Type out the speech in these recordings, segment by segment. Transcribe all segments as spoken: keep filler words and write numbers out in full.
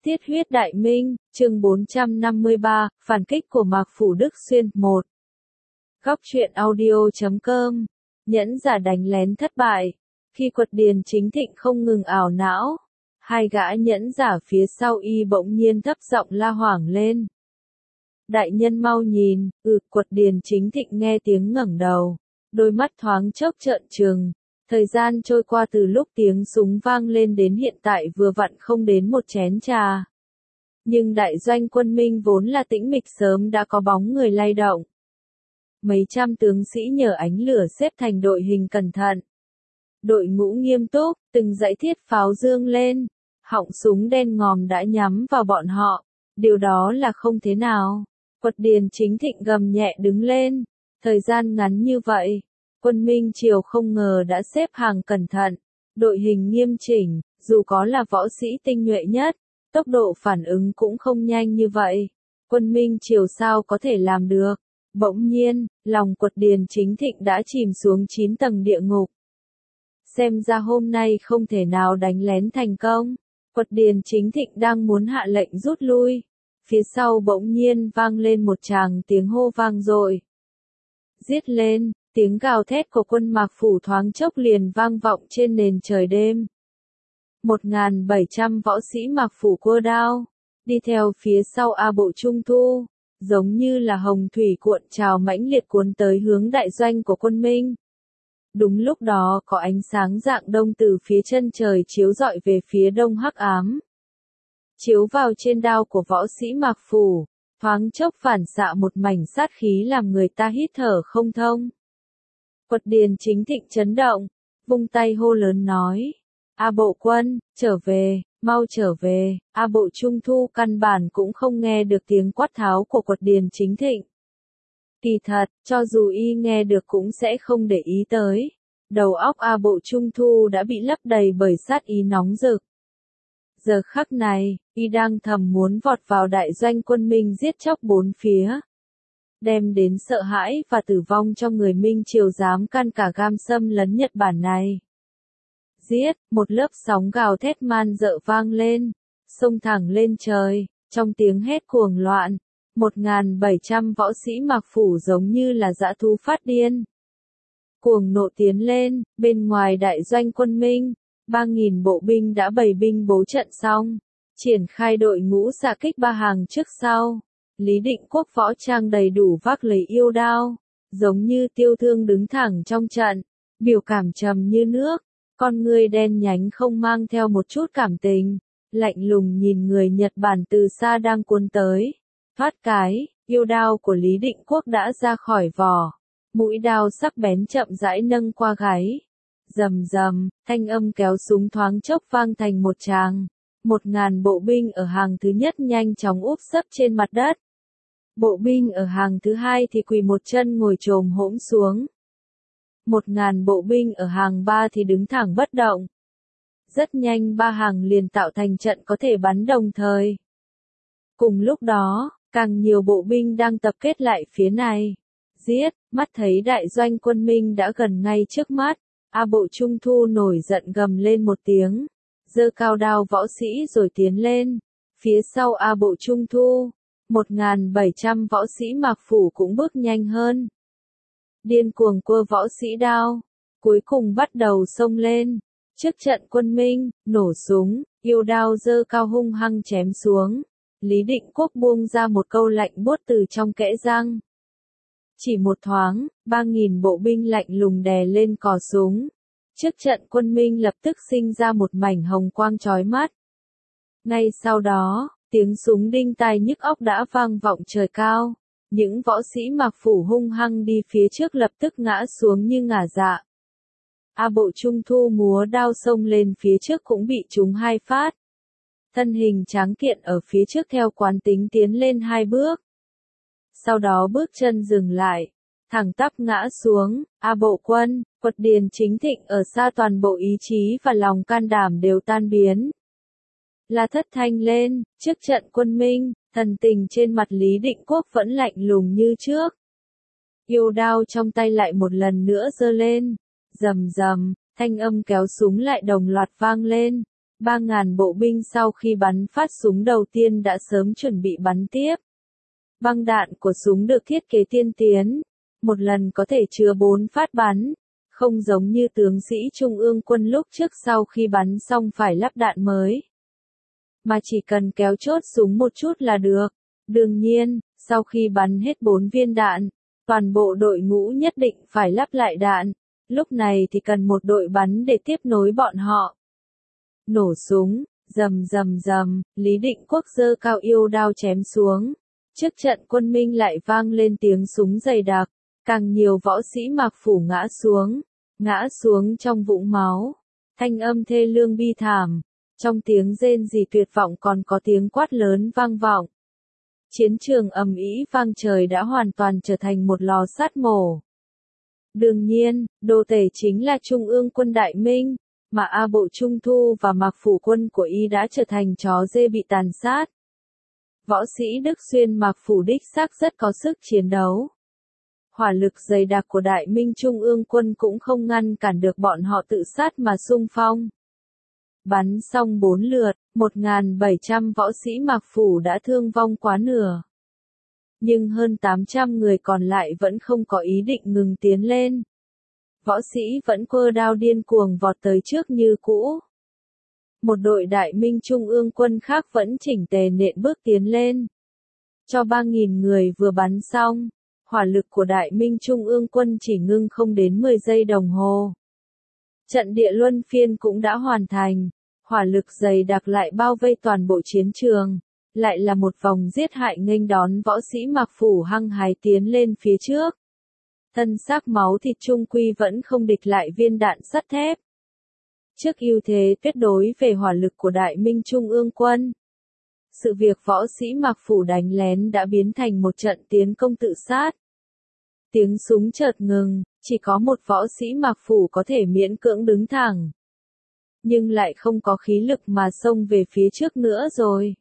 Tiết huyết đại minh, chương bốn trăm năm mươi ba, phản kích của Mạc Phủ Đức Xuyên, một. Góc truyện audio chấm com, nhẫn giả đánh lén thất bại. Khi Quật Điền Chính Thịnh không ngừng ảo não, hai gã nhẫn giả phía sau y bỗng nhiên thấp giọng la hoảng lên. Đại nhân mau nhìn, ừ, Quật Điền Chính Thịnh nghe tiếng ngẩng đầu, đôi mắt thoáng chốc trợn trừng. Thời gian trôi qua từ lúc tiếng súng vang lên đến hiện tại vừa vặn không đến một chén trà. Nhưng đại doanh quân Minh vốn là tĩnh mịch sớm đã có bóng người lay động. Mấy trăm tướng sĩ nhờ ánh lửa xếp thành đội hình cẩn thận. Đội ngũ nghiêm túc, từng dãy thiết pháo dương lên, họng súng đen ngòm đã nhắm vào bọn họ. Điều đó là không thế nào. Quật Điền Chính Thịnh gầm nhẹ đứng lên. Thời gian ngắn như vậy. Quân Minh Triều không ngờ đã xếp hàng cẩn thận, đội hình nghiêm chỉnh, dù có là võ sĩ tinh nhuệ nhất, tốc độ phản ứng cũng không nhanh như vậy. Quân Minh Triều sao có thể làm được? Bỗng nhiên, lòng Quật Điền Chính Thịnh đã chìm xuống chín tầng địa ngục. Xem ra hôm nay không thể nào đánh lén thành công. Quật Điền Chính Thịnh đang muốn hạ lệnh rút lui. Phía sau bỗng nhiên vang lên một tràng tiếng hô vang dội. Giết lên! Tiếng gào thét của quân Mạc Phủ thoáng chốc liền vang vọng trên nền trời đêm. một nghìn bảy trăm võ sĩ Mạc Phủ cua đao, đi theo phía sau A Bộ Trung Thu, giống như là hồng thủy cuộn trào mãnh liệt cuốn tới hướng đại doanh của quân Minh. Đúng lúc đó có ánh sáng rạng đông từ phía chân trời chiếu rọi về phía đông hắc ám. Chiếu vào trên đao của võ sĩ Mạc Phủ, thoáng chốc phản xạ một mảnh sát khí làm người ta hít thở không thông. Quật Điền Chính Thịnh chấn động, vung tay hô lớn nói, A Bộ quân, trở về, mau trở về. A Bộ Trung Thu căn bản cũng không nghe được tiếng quát tháo của Quật Điền Chính Thịnh. Kỳ thật, cho dù y nghe được cũng sẽ không để ý tới. Đầu óc A Bộ Trung Thu đã bị lấp đầy bởi sát ý nóng rực. Giờ khắc này, y đang thầm muốn vọt vào đại doanh quân Minh giết chóc bốn phía. Đem đến sợ hãi và tử vong cho người Minh Triều dám can cả gan xâm lấn Nhật Bản này. Giết, một lớp sóng gào thét man dợ vang lên, xông thẳng lên trời, trong tiếng hét cuồng loạn, một nghìn bảy trăm võ sĩ Mạc Phủ giống như là dã thú phát điên. Cuồng nộ tiến lên, bên ngoài đại doanh quân Minh, ba nghìn bộ binh đã bày binh bố trận xong, triển khai đội ngũ xạ kích ba hàng trước sau. Lý Định Quốc võ trang đầy đủ vác lấy yêu đao, giống như tiêu thương đứng thẳng trong trận, biểu cảm trầm như nước, con người đen nhánh không mang theo một chút cảm tình, lạnh lùng nhìn người Nhật Bản từ xa đang cuốn tới. Thoát cái, yêu đao của Lý Định Quốc đã ra khỏi vỏ, mũi đao sắc bén chậm rãi nâng qua gáy. Rầm rầm, thanh âm kéo súng thoáng chốc vang thành một tràng. Một ngàn bộ binh ở hàng thứ nhất nhanh chóng úp sấp trên mặt đất. Bộ binh ở hàng thứ hai thì quỳ một chân ngồi chồm hỗn xuống. Một ngàn bộ binh ở hàng ba thì đứng thẳng bất động. Rất nhanh ba hàng liền tạo thành trận có thể bắn đồng thời. Cùng lúc đó, càng nhiều bộ binh đang tập kết lại phía này. Giết, mắt thấy đại doanh quân Minh đã gần ngay trước mắt. A Bộ Trung Thu nổi giận gầm lên một tiếng. Giơ cao đao võ sĩ rồi tiến lên. Phía sau A Bộ Trung Thu, một nghìn bảy trăm võ sĩ Mạc Phủ cũng bước nhanh hơn. Điên cuồng cua võ sĩ đao, cuối cùng bắt đầu xông lên. Trước trận quân Minh, nổ súng, yêu đao giơ cao hung hăng chém xuống. Lý Định Quốc buông ra một câu lạnh buốt từ trong kẽ răng. Chỉ một thoáng, ba nghìn bộ binh lạnh lùng đè lên cò súng. Trước trận quân Minh lập tức sinh ra một mảnh hồng quang chói mắt. Ngay sau đó, tiếng súng đinh tai nhức óc đã vang vọng trời cao. Những võ sĩ Mạc Phủ hung hăng đi phía trước lập tức ngã xuống như ngả dạ. A Bộ Trung Thu múa đao xông lên phía trước cũng bị trúng hai phát. Thân hình tráng kiện ở phía trước theo quán tính tiến lên hai bước. Sau đó bước chân dừng lại, thẳng tắp ngã xuống. A Bộ quân, Quật Điền Chính Thịnh ở xa toàn bộ ý chí và lòng can đảm đều tan biến. La thất thanh lên, trước trận quân Minh, thần tình trên mặt Lý Định Quốc vẫn lạnh lùng như trước. Yêu đao trong tay lại một lần nữa giơ lên, rầm rầm, thanh âm kéo súng lại đồng loạt vang lên. ba ngàn bộ binh sau khi bắn phát súng đầu tiên đã sớm chuẩn bị bắn tiếp. Băng đạn của súng được thiết kế tiên tiến, một lần có thể chứa bốn phát bắn, không giống như tướng sĩ Trung ương quân lúc trước sau khi bắn xong phải lắp đạn mới. Mà chỉ cần kéo chốt súng một chút là được. Đương nhiên, sau khi bắn hết bốn viên đạn, toàn bộ đội ngũ nhất định phải lắp lại đạn. Lúc này thì cần một đội bắn để tiếp nối bọn họ. Nổ súng, rầm rầm rầm, Lý Định Quốc giơ cao yêu đao chém xuống. Trước trận quân Minh lại vang lên tiếng súng dày đặc, càng nhiều võ sĩ Mạc Phủ ngã xuống, ngã xuống trong vũng máu. Thanh âm thê lương bi thảm, trong tiếng rên rỉ tuyệt vọng còn có tiếng quát lớn vang vọng. Chiến trường ầm ĩ vang trời đã hoàn toàn trở thành một lò sát mổ. Đương nhiên, đô tể chính là Trung ương quân Đại Minh, mà A Bộ Trung Thu và Mạc Phủ quân của y đã trở thành chó dê bị tàn sát. Võ sĩ Đức Xuyên Mạc Phủ đích xác rất có sức chiến đấu. Hỏa lực dày đặc của Đại Minh Trung ương quân cũng không ngăn cản được bọn họ tự sát mà xung phong. Bắn xong bốn lượt, một nghìn bảy trăm võ sĩ Mạc Phủ đã thương vong quá nửa. Nhưng hơn tám trăm người còn lại vẫn không có ý định ngừng tiến lên. Võ sĩ vẫn quơ đao điên cuồng vọt tới trước như cũ. Một đội Đại Minh Trung ương quân khác vẫn chỉnh tề nện bước tiến lên. Cho ba nghìn người vừa bắn xong, hỏa lực của Đại Minh Trung ương quân chỉ ngưng không đến mười giây đồng hồ. Trận địa luân phiên cũng đã hoàn thành, hỏa lực dày đặc lại bao vây toàn bộ chiến trường, lại là một vòng giết hại nghênh đón võ sĩ Mạc Phủ hăng hái tiến lên phía trước. Thân xác máu thịt trung quy vẫn không địch lại viên đạn sắt thép. Trước ưu thế tuyệt đối về hỏa lực của Đại Minh Trung ương quân, sự việc võ sĩ Mạc Phủ đánh lén đã biến thành một trận tiến công tự sát. Tiếng súng chợt ngừng, chỉ có một võ sĩ Mạc Phủ có thể miễn cưỡng đứng thẳng. Nhưng lại không có khí lực mà xông về phía trước nữa rồi.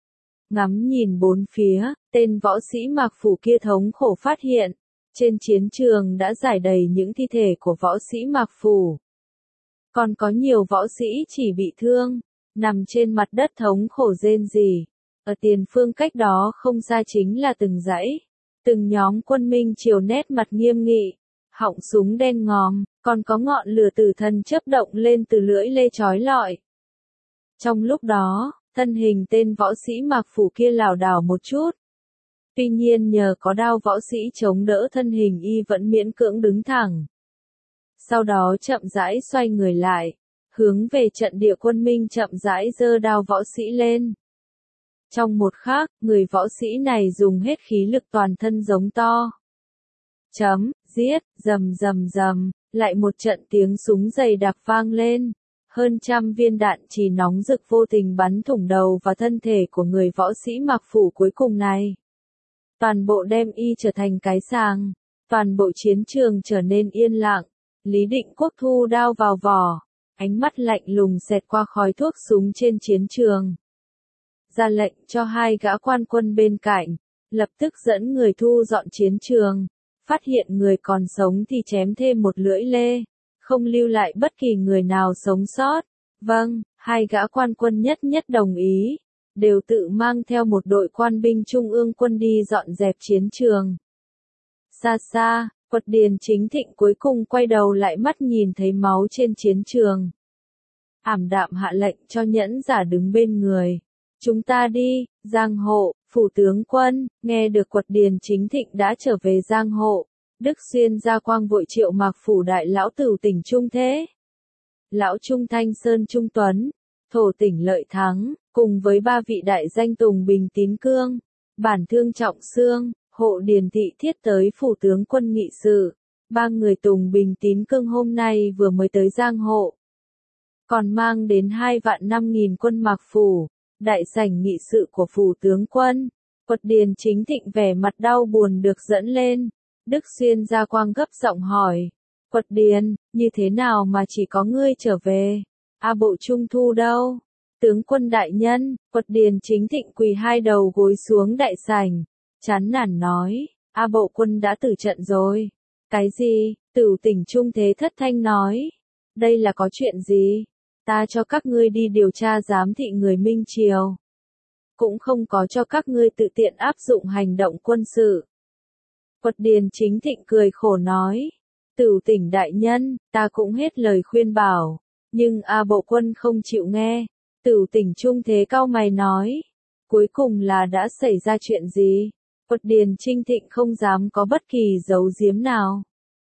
Ngắm nhìn bốn phía, tên võ sĩ Mạc Phủ kia thống khổ phát hiện, trên chiến trường đã rải đầy những thi thể của võ sĩ Mạc Phủ. Còn có nhiều võ sĩ chỉ bị thương, nằm trên mặt đất thống khổ rên rỉ. Ở tiền phương cách đó không xa chính là từng dãy, từng nhóm quân Minh triều nét mặt nghiêm nghị, họng súng đen ngòm, còn có ngọn lửa tử thần chớp động lên từ lưỡi lê chói lọi. Trong lúc đó, thân hình tên võ sĩ Mạc Phủ kia lảo đảo một chút. Tuy nhiên nhờ có đao võ sĩ chống đỡ thân hình y vẫn miễn cưỡng đứng thẳng. Sau đó chậm rãi xoay người lại, hướng về trận địa quân Minh chậm rãi giơ đao võ sĩ lên. Trong một khắc, người võ sĩ này dùng hết khí lực toàn thân giống to. Chấm, giết, rầm rầm rầm, lại một trận tiếng súng dày đặc vang lên. Hơn trăm viên đạn chỉ nóng rực vô tình bắn thủng đầu và thân thể của người võ sĩ Mạc Phủ cuối cùng này. Toàn bộ đem y trở thành cái sàng, toàn bộ chiến trường trở nên yên lặng. Lý Định Quốc thu đao vào vỏ, ánh mắt lạnh lùng xẹt qua khói thuốc súng trên chiến trường. Ra lệnh cho hai gã quan quân bên cạnh, lập tức dẫn người thu dọn chiến trường, phát hiện người còn sống thì chém thêm một lưỡi lê, không lưu lại bất kỳ người nào sống sót. Vâng, hai gã quan quân nhất nhất đồng ý, đều tự mang theo một đội quan binh trung ương quân đi dọn dẹp chiến trường. Xa xa, Quật Điền Chính Thịnh cuối cùng quay đầu lại mắt nhìn thấy máu trên chiến trường. Ảm đạm hạ lệnh cho nhẫn giả đứng bên người. Chúng ta đi, Giang Hộ, phủ tướng quân. Nghe được Quật Điền Chính Thịnh đã trở về Giang Hộ, Đức Xuyên Gia Quang vội triệu Mạc Phủ đại lão Tửu Tỉnh Trung Thế, lão Trung Thanh Sơn Trung Tuấn, Thổ Tỉnh Lợi Thắng, cùng với ba vị đại danh Tùng Bình Tín Cương, Bản Thương Trọng Xương, Hộ Điền Thị Thiết tới phủ tướng quân nghị sự. Ba người Tùng Bình Tín Cương hôm nay vừa mới tới Giang Hộ, còn mang đến hai vạn năm nghìn quân Mạc Phủ. Đại sảnh nghị sự của phủ tướng quân, Quật Điền Chính Thịnh vẻ mặt đau buồn được dẫn lên. Đức Xuyên Gia Quang gấp giọng hỏi, Quật Điền, như thế nào mà chỉ có ngươi trở về? A Bộ Trung Thu đâu? Tướng quân đại nhân. Quật Điền Chính Thịnh quỳ hai đầu gối xuống đại sảnh, chán nản nói, A Bộ quân đã tử trận rồi. Cái gì? Tửu Tỉnh Trung Thế thất thanh nói, đây là có chuyện gì? ta cho các ngươi đi điều tra giám thị người Minh Triều. Cũng không có cho các ngươi tự tiện áp dụng hành động quân sự. Quật Điền Chính Thịnh cười khổ nói. Tửu Tỉnh đại nhân, ta cũng hết lời khuyên bảo. Nhưng A Bộ Quân không chịu nghe. Tửu Tỉnh Trung Thế cau mày nói. Cuối cùng là đã xảy ra chuyện gì? Quật Điền Chính Thịnh không dám có bất kỳ giấu giếm nào.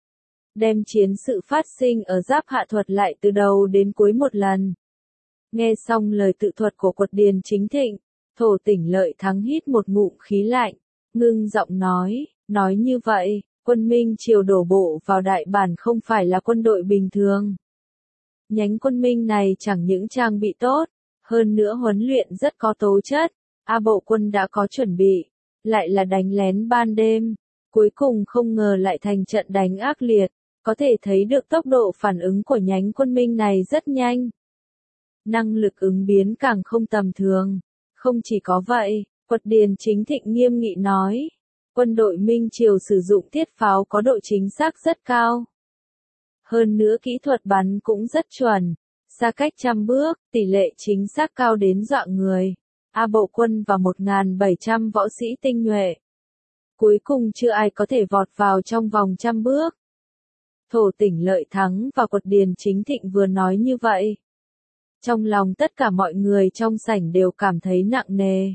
Đem chiến sự phát sinh ở Giáp Hạ thuật lại từ đầu đến cuối một lần. Nghe xong lời tự thuật của Quật Điền Chính Thịnh, Thổ Tỉnh Lợi Thắng hít một ngụm khí lạnh, ngưng giọng nói, nói như vậy, quân Minh Triều đổ bộ vào Đại Bản không phải là quân đội bình thường. Nhánh quân Minh này chẳng những trang bị tốt, hơn nữa huấn luyện rất có tố chất, A Bộ Quân đã có chuẩn bị, lại là đánh lén ban đêm, cuối cùng không ngờ lại thành trận đánh ác liệt, có thể thấy được tốc độ phản ứng của nhánh quân Minh này rất nhanh. Năng lực ứng biến càng không tầm thường. Không chỉ có vậy, Quật Điền Chính Thịnh nghiêm nghị nói, quân đội Minh Triều sử dụng thiết pháo có độ chính xác rất cao. Hơn nữa kỹ thuật bắn cũng rất chuẩn, xa cách trăm bước, tỷ lệ chính xác cao đến dọa người. A Bộ Quân và một nghìn bảy trăm võ sĩ tinh nhuệ. Cuối cùng chưa ai có thể vọt vào trong vòng trăm bước. Thổ Tỉnh Lợi Thắng và Quật Điền Chính Thịnh vừa nói như vậy. Trong lòng tất cả mọi người trong sảnh đều cảm thấy nặng nề.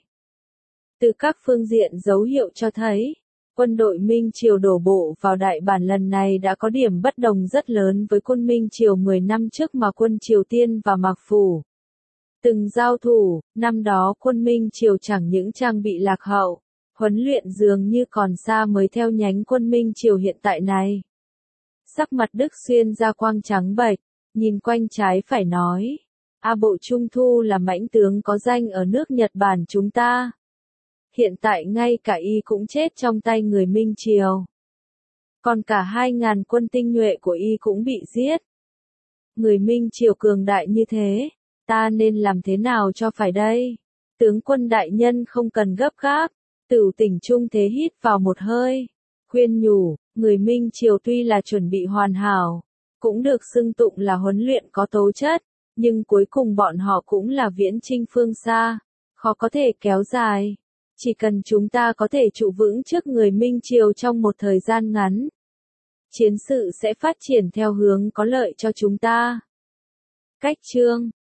Từ các phương diện dấu hiệu cho thấy, quân đội Minh Triều đổ bộ vào Đại Bản lần này đã có điểm bất đồng rất lớn với quân Minh Triều mười năm trước mà quân Triều Tiên và Mạc Phủ. Từng giao thủ, năm đó quân Minh Triều chẳng những trang bị lạc hậu, huấn luyện dường như còn xa mới theo nhánh quân Minh Triều hiện tại này. Sắc mặt Đức Xuyên ra quang trắng bệch, nhìn quanh trái phải nói. A Bộ Trung Thu là mãnh tướng có danh ở nước Nhật Bản chúng ta. Hiện tại ngay cả y cũng chết trong tay người Minh Triều. Còn cả hai ngàn quân tinh nhuệ của y cũng bị giết. Người Minh Triều cường đại như thế, ta nên làm thế nào cho phải đây? Tướng quân đại nhân không cần gấp gáp, Tửu Tỉnh Trung Thế hít vào một hơi, khuyên nhủ, người Minh Triều tuy là chuẩn bị hoàn hảo, cũng được xưng tụng là huấn luyện có tố chất. Nhưng cuối cùng bọn họ cũng là viễn chinh phương xa, khó có thể kéo dài. Chỉ cần chúng ta có thể trụ vững trước người Minh Triều trong một thời gian ngắn, chiến sự sẽ phát triển theo hướng có lợi cho chúng ta. Cách chương